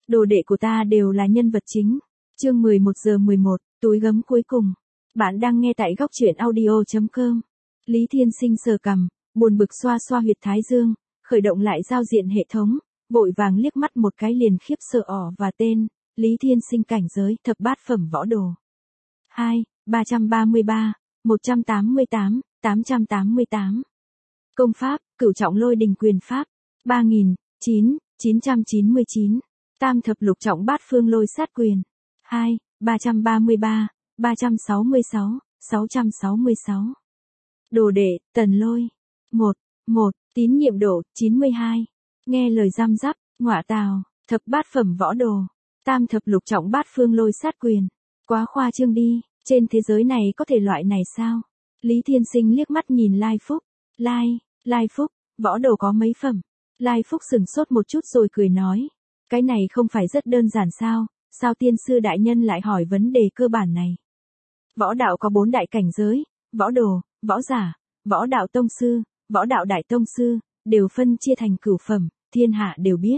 Đồ đệ của ta đều là nhân vật chính. Chương 11:11, túi gấm cuối cùng. Bạn đang nghe tại góc truyện audio.com. Lý Thiên Sinh sờ cằm, buồn bực xoa xoa huyệt thái dương, khởi động lại giao diện hệ thống, vội vàng liếc mắt một cái liền khiếp sợ và tên, Lý Thiên Sinh cảnh giới thập bát phẩm võ đồ. 2, 333, 188, 888. Công pháp, Cửu Trọng Lôi Đình Quyền Pháp, 999. Tam thập lục trọng bát phương lôi sát quyền. 2, 333, 366, 666. Đồ đệ, Tần Lôi. 1, tín nhiệm độ, 92. Nghe lời răm rắp, ngọa tào, thập bát phẩm võ đồ. Tam thập lục trọng bát phương lôi sát quyền. Quá khoa trương đi, trên thế giới này có thể loại này sao? Lý Thiên Sinh liếc mắt nhìn Lai Phúc. Lai Phúc, võ đồ có mấy phẩm? Lai Phúc sừng sốt một chút rồi cười nói. Cái này không phải rất đơn giản sao, sao tiên sư đại nhân lại hỏi vấn đề cơ bản này? Võ đạo có 4 đại cảnh giới, võ đồ, võ giả, võ đạo tông sư, võ đạo đại tông sư, đều phân chia thành cửu phẩm, thiên hạ đều biết.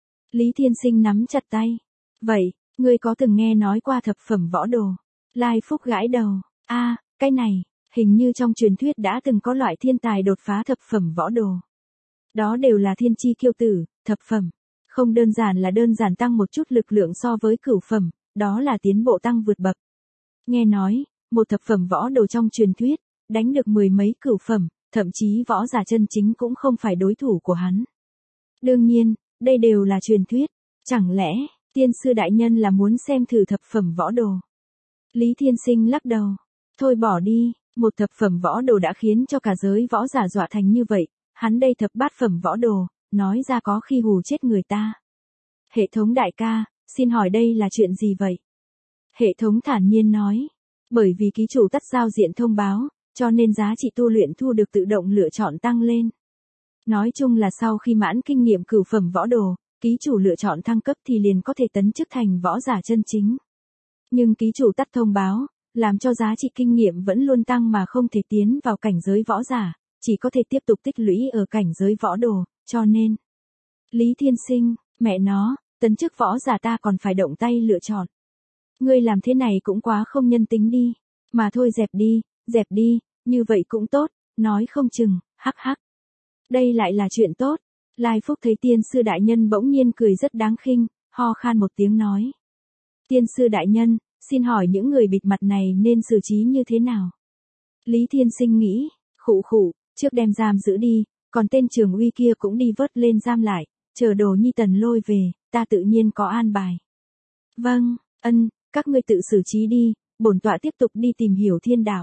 Lý Thiên Sinh nắm chặt tay. Vậy, ngươi có từng nghe nói qua thập phẩm võ đồ? Lai Phúc gãi đầu. Cái này, hình như trong truyền thuyết đã từng có loại thiên tài đột phá thập phẩm võ đồ. Đó đều là thiên chi kiêu tử, thập phẩm. Không đơn giản tăng một chút lực lượng so với cửu phẩm, đó là tiến bộ tăng vượt bậc. Nghe nói, một thập phẩm võ đồ trong truyền thuyết, đánh được 10 mấy cửu phẩm, thậm chí võ giả chân chính cũng không phải đối thủ của hắn. Đương nhiên, đây đều là truyền thuyết, chẳng lẽ, tiên sư đại nhân là muốn xem thử thập phẩm võ đồ? Lý Thiên Sinh lắc đầu, thôi bỏ đi, một thập phẩm võ đồ đã khiến cho cả giới võ giả dọa thành như vậy, hắn đây thập bát phẩm võ đồ, nói ra có khi hù chết người ta. Hệ thống đại ca, xin hỏi đây là chuyện gì vậy? Hệ thống thản nhiên nói, bởi vì ký chủ tắt giao diện thông báo, cho nên giá trị tu luyện thu được tự động lựa chọn tăng lên. Nói chung là sau khi mãn kinh nghiệm cửu phẩm võ đồ, ký chủ lựa chọn thăng cấp thì liền có thể tấn chức thành võ giả chân chính. Nhưng ký chủ tắt thông báo, làm cho giá trị kinh nghiệm vẫn luôn tăng mà không thể tiến vào cảnh giới võ giả, chỉ có thể tiếp tục tích lũy ở cảnh giới võ đồ, cho nên. Lý Thiên Sinh, mẹ nó, tấn chức võ giả ta còn phải động tay lựa chọn. Ngươi làm thế này cũng quá không nhân tính đi, mà thôi dẹp đi, như vậy cũng tốt, nói không chừng, hắc hắc. Đây lại là chuyện tốt. Lai Phúc thấy tiên sư đại nhân bỗng nhiên cười rất đáng khinh, ho khan một tiếng nói. Tiên sư đại nhân, xin hỏi những người bịt mặt này nên xử trí như thế nào? Lý Thiên Sinh nghĩ, khụ, trước đem giam giữ đi, còn tên Trường Uy kia cũng đi vớt lên giam lại, chờ Đồ Nhi Tần Lôi về, ta tự nhiên có an bài. Vâng, các ngươi tự xử trí đi, bổn tọa tiếp tục đi tìm hiểu thiên đạo.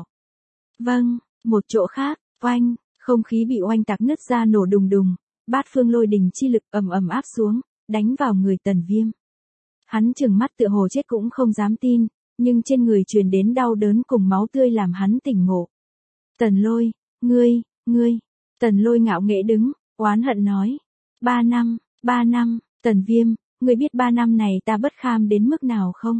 Vâng, một chỗ khác, oanh, không khí bị oanh tạc nứt ra nổ đùng đùng, bát phương lôi đình chi lực ầm ầm áp xuống, đánh vào người Tần Viêm. Hắn trừng mắt tựa hồ chết cũng không dám tin, nhưng trên người truyền đến đau đớn cùng máu tươi làm hắn tỉnh ngộ. Tần Lôi, ngươi, Tần Lôi ngạo nghễ đứng, oán hận nói. 3 năm, Tần Viêm, ngươi biết 3 năm này ta bất kham đến mức nào không?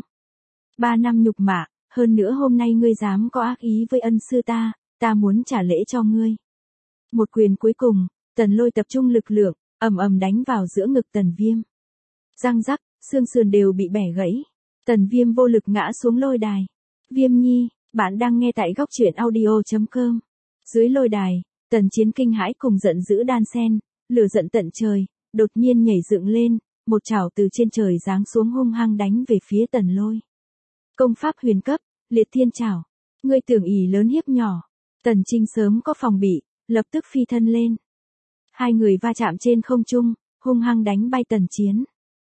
3 năm nhục mạ, hơn nữa hôm nay ngươi dám có ác ý với ân sư ta muốn trả lễ cho ngươi. Một quyền cuối cùng, Tần Lôi tập trung lực lượng, ầm đánh vào giữa ngực Tần Viêm. Răng rắc, xương sườn đều bị bẻ gãy. Tần Viêm vô lực ngã xuống lôi đài. Viêm Nhi, bạn đang nghe tại góc truyện audio.com. Dưới lôi đài, Tần Chiến kinh hãi cùng giận dữ đan xen, lửa giận tận trời, đột nhiên nhảy dựng lên, một chảo từ trên trời giáng xuống hung hăng đánh về phía Tần Lôi. Công pháp huyền cấp, liệt thiên chảo. Ngươi tưởng ỷ lớn hiếp nhỏ. Tần Trinh sớm có phòng bị, lập tức phi thân lên. Hai người va chạm trên không trung, hung hăng đánh bay Tần Chiến.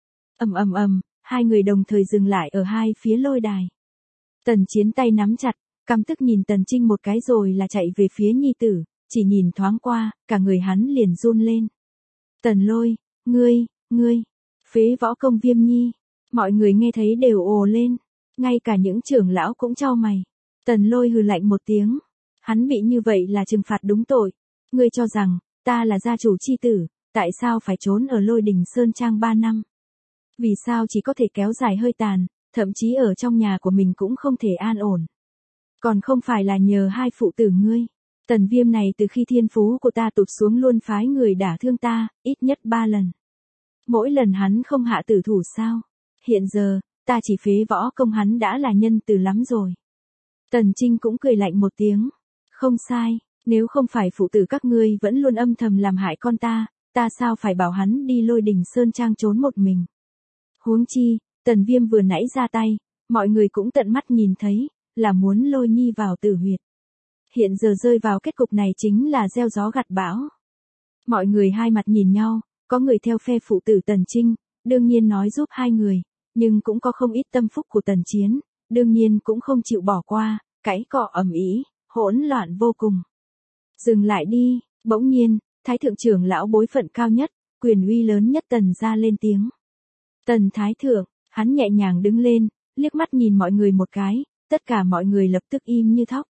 Ầm, hai người đồng thời dừng lại ở hai phía lôi đài. Tần Chiến tay nắm chặt, căm tức nhìn Tần Trinh một cái rồi là chạy về phía nhi tử, chỉ nhìn thoáng qua, cả người hắn liền run lên. Tần Lôi, ngươi, phế võ công Viêm Nhi. Mọi người nghe thấy đều ồ lên, ngay cả những trưởng lão cũng chau mày. Tần Lôi hừ lạnh một tiếng, hắn bị như vậy là trừng phạt đúng tội. Ngươi cho rằng, ta là gia chủ chi tử, tại sao phải trốn ở Lôi Đình Sơn Trang 3 năm? Vì sao chỉ có thể kéo dài hơi tàn, thậm chí ở trong nhà của mình cũng không thể an ổn? Còn không phải là nhờ hai phụ tử ngươi. Tần Viêm này từ khi thiên phú của ta tụt xuống luôn phái người đả thương ta, ít nhất 3 lần. Mỗi lần hắn không hạ tử thủ sao? Hiện giờ, ta chỉ phế võ công hắn đã là nhân từ lắm rồi. Tần Trinh cũng cười lạnh một tiếng. Không sai, nếu không phải phụ tử các ngươi vẫn luôn âm thầm làm hại con ta sao phải bảo hắn đi Lôi Đình Sơn Trang trốn một mình. Huống chi, Tần Viêm vừa nãy ra tay, mọi người cũng tận mắt nhìn thấy, là muốn lôi nhi vào tử huyệt. Hiện giờ rơi vào kết cục này chính là gieo gió gặt bão. Mọi người hai mặt nhìn nhau, có người theo phe phụ tử Tần Trinh, đương nhiên nói giúp hai người, nhưng cũng có không ít tâm phúc của Tần Chiến, đương nhiên cũng không chịu bỏ qua, cãi cọ ầm ĩ, hỗn loạn vô cùng. Dừng lại đi, bỗng nhiên, Thái thượng trưởng lão bối phận cao nhất, quyền uy lớn nhất Tần gia lên tiếng. Tần Thái thượng, hắn nhẹ nhàng đứng lên, liếc mắt nhìn mọi người một cái, tất cả mọi người lập tức im như thóc.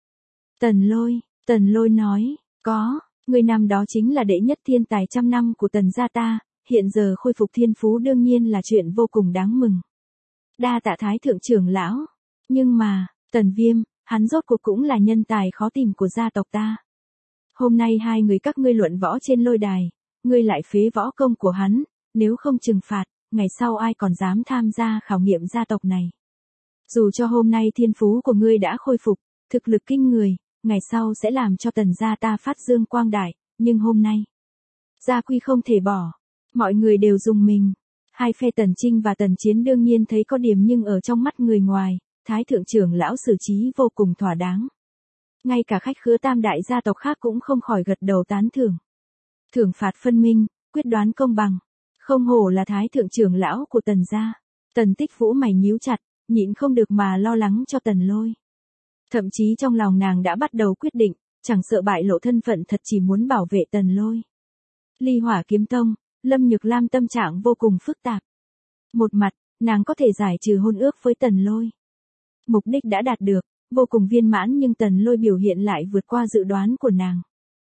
Tần Lôi nói, có, người năm đó chính là đệ nhất thiên tài trăm năm của Tần gia ta, hiện giờ khôi phục thiên phú đương nhiên là chuyện vô cùng đáng mừng. Đa tạ Thái thượng trưởng lão, nhưng mà, Tần Viêm, hắn rốt cuộc cũng là nhân tài khó tìm của gia tộc ta. Hôm nay hai người các ngươi luận võ trên lôi đài, ngươi lại phế võ công của hắn, nếu không trừng phạt, ngày sau ai còn dám tham gia khảo nghiệm gia tộc này. Dù cho hôm nay thiên phú của ngươi đã khôi phục, thực lực kinh người, ngày sau sẽ làm cho Tần gia ta phát dương quang đại, nhưng hôm nay, gia quy không thể bỏ. Mọi người đều rùng mình. Hai phe Tần Trinh và Tần Chiến đương nhiên thấy có điểm nhưng ở trong mắt người ngoài, Thái thượng trưởng lão xử trí vô cùng thỏa đáng. Ngay cả khách khứa tam đại gia tộc khác cũng không khỏi gật đầu tán thưởng. Thưởng phạt phân minh, quyết đoán công bằng. Không hổ là Thái thượng trưởng lão của Tần gia. Tần Tích Vũ mày nhíu chặt, nhịn không được mà lo lắng cho Tần Lôi. Thậm chí trong lòng nàng đã bắt đầu quyết định, chẳng sợ bại lộ thân phận thật chỉ muốn bảo vệ Tần Lôi. Ly Hỏa Kiếm Tông, Lâm Nhược Lam tâm trạng vô cùng phức tạp. Một mặt, nàng có thể giải trừ hôn ước với Tần Lôi. Mục đích đã đạt được, vô cùng viên mãn nhưng Tần Lôi biểu hiện lại vượt qua dự đoán của nàng.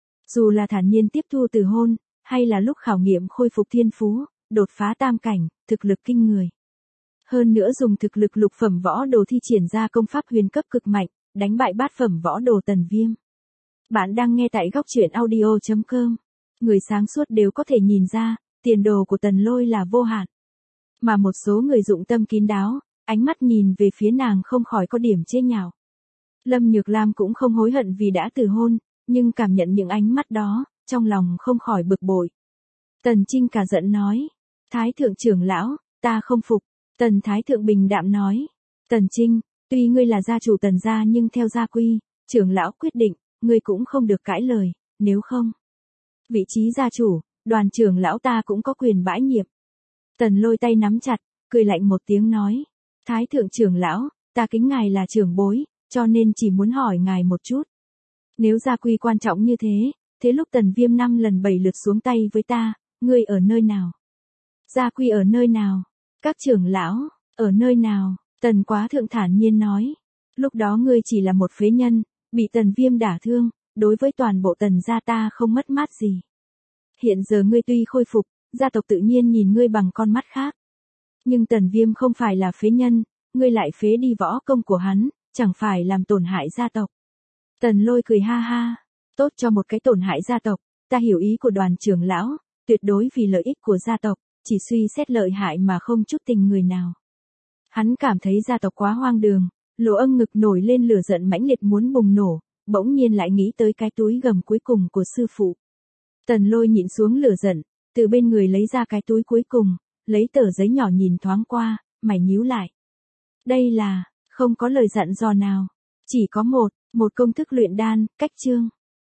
Dù là thản nhiên tiếp thu từ hôn, hay là lúc khảo nghiệm khôi phục thiên phú, đột phá tam cảnh, thực lực kinh người. Hơn nữa dùng thực lực lục phẩm võ đồ thi triển ra công pháp huyền cấp cực mạnh, đánh bại bát phẩm võ đồ Tần Viêm. Bạn đang nghe tại góc truyện audio.com. Người sáng suốt đều có thể nhìn ra, tiền đồ của Tần Lôi là vô hạn. Mà một số người dụng tâm kín đáo, ánh mắt nhìn về phía nàng không khỏi có điểm chê nhạo. Lâm Nhược Lam cũng không hối hận vì đã từ hôn, nhưng cảm nhận những ánh mắt đó, trong lòng không khỏi bực bội. Tần Trinh cả giận nói, Thái thượng trưởng lão, ta không phục. Tần Thái thượng bình đạm nói, Tần Trinh, tuy ngươi là gia chủ Tần gia nhưng theo gia quy, trưởng lão quyết định, ngươi cũng không được cãi lời, nếu không. Vị trí gia chủ, đoàn trưởng lão ta cũng có quyền bãi nhiệm. Tần Lôi tay nắm chặt, cười lạnh một tiếng nói, Thái thượng trưởng lão, ta kính ngài là trưởng bối, cho nên chỉ muốn hỏi ngài một chút. Nếu gia quy quan trọng như thế lúc Tần Viêm 5 lần 7 lượt xuống tay với ta, ngươi ở nơi nào? Gia quy ở nơi nào? Các trưởng lão, ở nơi nào? Tần Quá Thượng thản nhiên nói, lúc đó ngươi chỉ là một phế nhân, bị Tần Viêm đả thương, đối với toàn bộ Tần gia ta không mất mát gì. Hiện giờ ngươi tuy khôi phục, gia tộc tự nhiên nhìn ngươi bằng con mắt khác. Nhưng Tần Viêm không phải là phế nhân, ngươi lại phế đi võ công của hắn, chẳng phải làm tổn hại gia tộc. Tần Lôi cười ha ha, tốt cho một cái tổn hại gia tộc, ta hiểu ý của đoàn trưởng lão, tuyệt đối vì lợi ích của gia tộc, chỉ suy xét lợi hại mà không chút tình người nào. Hắn cảm thấy gia tộc quá hoang đường, Lỗ Ân ngực nổi lên lửa giận mãnh liệt muốn bùng nổ, bỗng nhiên lại nghĩ tới cái túi gầm cuối cùng của sư phụ. Tần Lôi nhịn xuống lửa giận, từ bên người lấy ra cái túi cuối cùng, lấy tờ giấy nhỏ nhìn thoáng qua, mày nhíu lại. Đây là, không có lời dặn dò nào, chỉ có một công thức luyện đan, cách chương.